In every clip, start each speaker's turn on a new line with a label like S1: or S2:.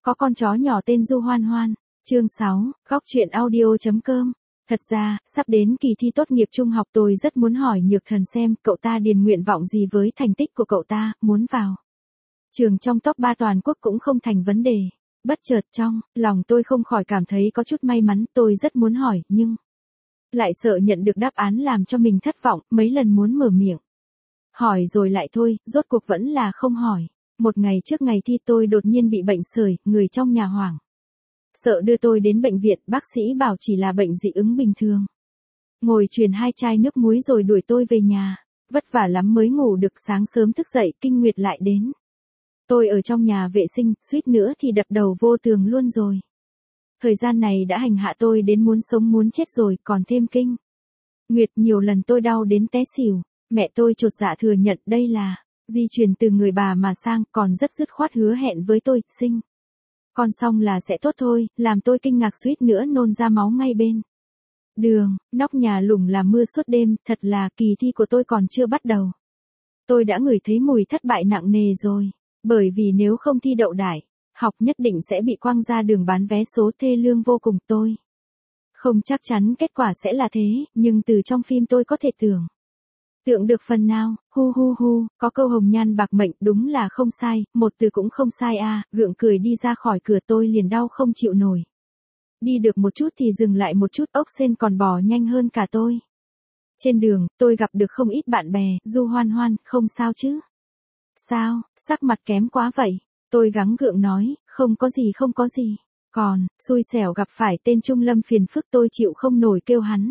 S1: Có con chó nhỏ tên Du Hoan Hoan. Chương 6, góc truyện audio.com. Thật ra, sắp đến kỳ thi tốt nghiệp trung học tôi rất muốn hỏi Nhược Thần xem cậu ta điền nguyện vọng gì với thành tích của cậu ta, muốn vào trường trong top 3 toàn quốc cũng không thành vấn đề. Bất chợt trong lòng tôi không khỏi cảm thấy có chút may mắn, tôi rất muốn hỏi, nhưng lại sợ nhận được đáp án làm cho mình thất vọng, mấy lần muốn mở miệng hỏi rồi lại thôi, rốt cuộc vẫn là không hỏi. Một ngày trước ngày thi tôi đột nhiên bị bệnh sởi, người trong nhà hoảng sợ đưa tôi đến bệnh viện, bác sĩ bảo chỉ là bệnh dị ứng bình thường. Ngồi truyền 2 chai nước muối rồi đuổi tôi về nhà. Vất vả lắm mới ngủ được, sáng sớm thức dậy, kinh nguyệt lại đến. Tôi ở trong nhà vệ sinh, suýt nữa thì đập đầu vô tường luôn rồi. Thời gian này đã hành hạ tôi đến muốn sống muốn chết rồi, còn thêm kinh nguyệt nhiều lần tôi đau đến té xỉu. Mẹ tôi chột dạ thừa nhận đây là di truyền từ người bà mà sang, còn rất dứt khoát hứa hẹn với tôi, sinh con xong là sẽ tốt thôi, làm tôi kinh ngạc suýt nữa nôn ra máu ngay bên đường. Nóc nhà lủng là mưa suốt đêm, thật là kỳ thi của tôi còn chưa bắt đầu. Tôi đã ngửi thấy mùi thất bại nặng nề rồi, bởi vì nếu không thi đậu đại học nhất định sẽ bị quăng ra đường bán vé số thê lương vô cùng. Tôi không chắc chắn kết quả sẽ là thế, nhưng từ trong phim tôi có thể tưởng tượng được phần nào. Có câu hồng nhan bạc mệnh, đúng là không sai, một từ cũng không sai a. Gượng cười đi ra khỏi cửa tôi liền đau không chịu nổi. Đi được một chút thì dừng lại một chút, ốc sên còn bò nhanh hơn cả tôi. Trên đường, tôi gặp được không ít bạn bè. Du Hoan Hoan, không sao chứ? Sao, sắc mặt kém quá vậy? Tôi gắng gượng nói, không có gì. Còn, xui xẻo gặp phải tên Trung Lâm phiền phức, tôi chịu không nổi kêu hắn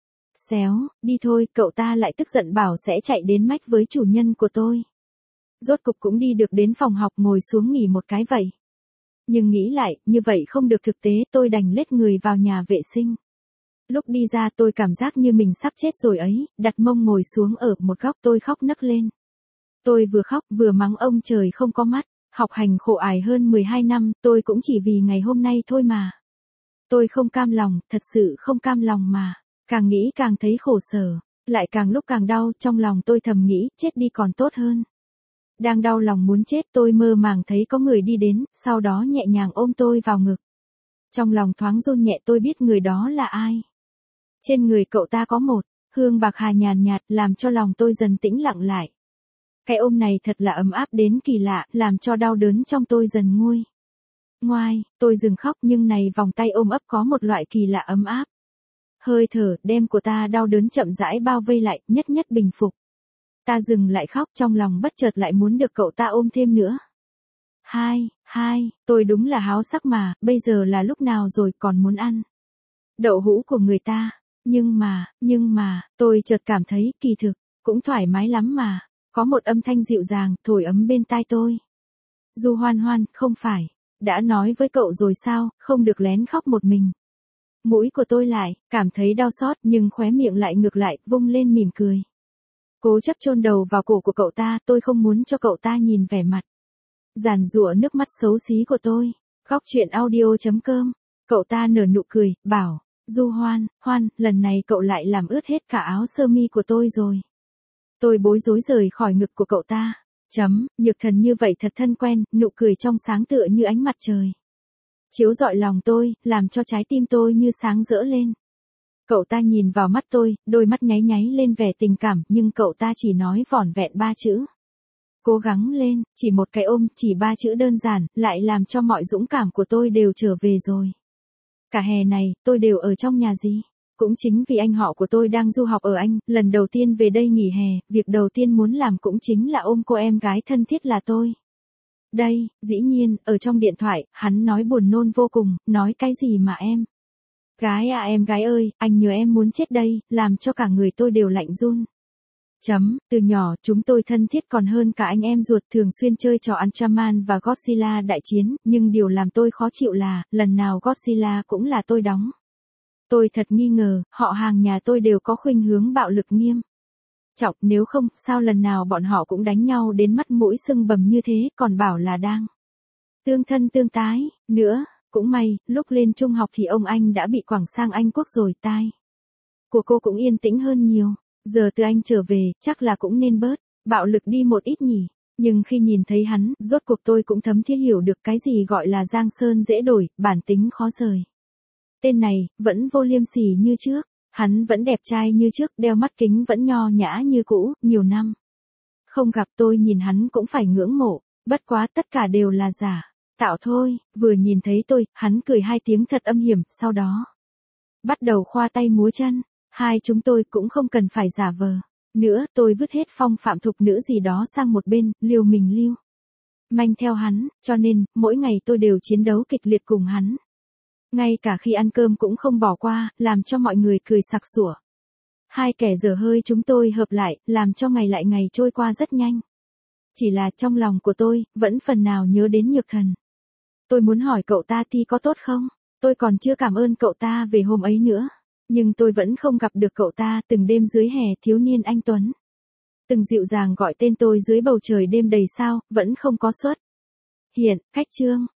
S1: xéo, đi thôi. Cậu ta lại tức giận bảo sẽ chạy đến mách với chủ nhân của tôi. Rốt cục cũng đi được đến phòng học, ngồi xuống nghỉ một cái vậy. Nhưng nghĩ lại, như vậy không được thực tế, tôi đành lết người vào nhà vệ sinh. Lúc đi ra tôi cảm giác như mình sắp chết rồi ấy, đặt mông ngồi xuống ở một góc, tôi khóc nấc lên. Tôi vừa khóc vừa mắng ông trời không có mắt, học hành khổ ải hơn 12 năm, tôi cũng chỉ vì ngày hôm nay thôi mà. Tôi không cam lòng, thật sự không cam lòng mà. Càng nghĩ càng thấy khổ sở, lại càng lúc càng đau, trong lòng tôi thầm nghĩ, chết đi còn tốt hơn. Đang đau lòng muốn chết, tôi mơ màng thấy có người đi đến, sau đó nhẹ nhàng ôm tôi vào ngực. Trong lòng thoáng run nhẹ, tôi biết người đó là ai. Trên người cậu ta có một hương bạc hà nhàn nhạt, làm cho lòng tôi dần tĩnh lặng lại. Cái ôm này thật là ấm áp đến kỳ lạ, làm cho đau đớn trong tôi dần nguôi ngoai. Tôi dừng khóc, nhưng này vòng tay ôm ấp có một loại kỳ lạ ấm áp. Hơi thở đêm của ta đau đớn chậm rãi bao vây lại, nhất nhất bình phục. Ta dừng lại khóc, trong lòng bất chợt lại muốn được cậu ta ôm thêm nữa. Tôi đúng là háo sắc mà, bây giờ là lúc nào rồi, còn muốn ăn đậu hũ của người ta. Nhưng mà, tôi chợt cảm thấy, kỳ thực cũng thoải mái lắm mà. Có một âm thanh dịu dàng, thổi ấm bên tai tôi. Du Hoan Hoan, không phải đã nói với cậu rồi sao, không được lén khóc một mình. Mũi của tôi lại cảm thấy đau xót, nhưng khóe miệng lại ngược lại, vung lên mỉm cười. Cố chấp chôn đầu vào cổ của cậu ta, tôi không muốn cho cậu ta nhìn vẻ mặt giàn giụa nước mắt xấu xí của tôi. Góc truyện audio.com. Cậu ta nở nụ cười, bảo, Du Hoan Hoan, lần này cậu lại làm ướt hết cả áo sơ mi của tôi rồi. Tôi bối rối rời khỏi ngực của cậu ta. Nhược Thần như vậy thật thân quen, nụ cười trong sáng tựa như ánh mặt trời chiếu rọi lòng tôi, làm cho trái tim tôi như sáng rỡ lên. Cậu ta nhìn vào mắt tôi, đôi mắt nháy nháy lên vẻ tình cảm, nhưng cậu ta chỉ nói vỏn vẹn 3 chữ. Cố gắng lên, chỉ một cái ôm, chỉ 3 chữ đơn giản, lại làm cho mọi dũng cảm của tôi đều trở về rồi. Cả hè này, tôi đều ở trong nhà gì. Cũng chính vì anh họ của tôi đang du học ở Anh, lần đầu tiên về đây nghỉ hè, việc đầu tiên muốn làm cũng chính là ôm cô em gái thân thiết là tôi. Đây, dĩ nhiên, ở trong điện thoại, hắn nói buồn nôn vô cùng, nói cái gì mà em gái à, em gái ơi, anh nhớ em muốn chết đây, làm cho cả người tôi đều lạnh run. Từ nhỏ, chúng tôi thân thiết còn hơn cả anh em ruột, thường xuyên chơi trò Ultraman và Godzilla đại chiến, nhưng điều làm tôi khó chịu là, lần nào Godzilla cũng là tôi đóng. Tôi thật nghi ngờ, họ hàng nhà tôi đều có khuynh hướng bạo lực nghiêm trọng, nếu không, sao lần nào bọn họ cũng đánh nhau đến mắt mũi sưng bầm như thế, còn bảo là đang tương thân tương tái. Nữa, cũng may, lúc lên trung học thì ông anh đã bị quẳng sang Anh Quốc rồi, tai của cô cũng yên tĩnh hơn nhiều. Giờ từ Anh trở về, chắc là cũng nên bớt bạo lực đi một ít nhỉ. Nhưng khi nhìn thấy hắn, rốt cuộc tôi cũng thấm thiết hiểu được cái gì gọi là giang sơn dễ đổi, bản tính khó rời. Tên này, vẫn vô liêm sỉ như trước, hắn vẫn đẹp trai như trước, đeo mắt kính vẫn nho nhã như cũ, nhiều năm. Không gặp tôi nhìn hắn cũng phải ngưỡng mộ, bất quá tất cả đều là giả, tạo thôi, vừa nhìn thấy tôi, hắn cười hai tiếng thật âm hiểm, sau đó bắt đầu khoa tay múa chân, hai chúng tôi cũng không cần phải giả vờ. Nữa, tôi vứt hết phong phạm thục nữ gì đó sang một bên, liều mình lưu manh theo hắn, cho nên, mỗi ngày tôi đều chiến đấu kịch liệt cùng hắn. Ngay cả khi ăn cơm cũng không bỏ qua, làm cho mọi người cười sặc sủa. Hai kẻ dở hơi chúng tôi hợp lại, làm cho ngày lại ngày trôi qua rất nhanh. Chỉ là trong lòng của tôi, vẫn phần nào nhớ đến Nhược Thần. Tôi muốn hỏi cậu ta thi có tốt không? Tôi còn chưa cảm ơn cậu ta về hôm ấy nữa. Nhưng tôi vẫn không gặp được cậu ta, từng đêm dưới hè thiếu niên anh Tuấn. Từng dịu dàng gọi tên tôi dưới bầu trời đêm đầy sao, vẫn không có xuất hiện. Khách chương.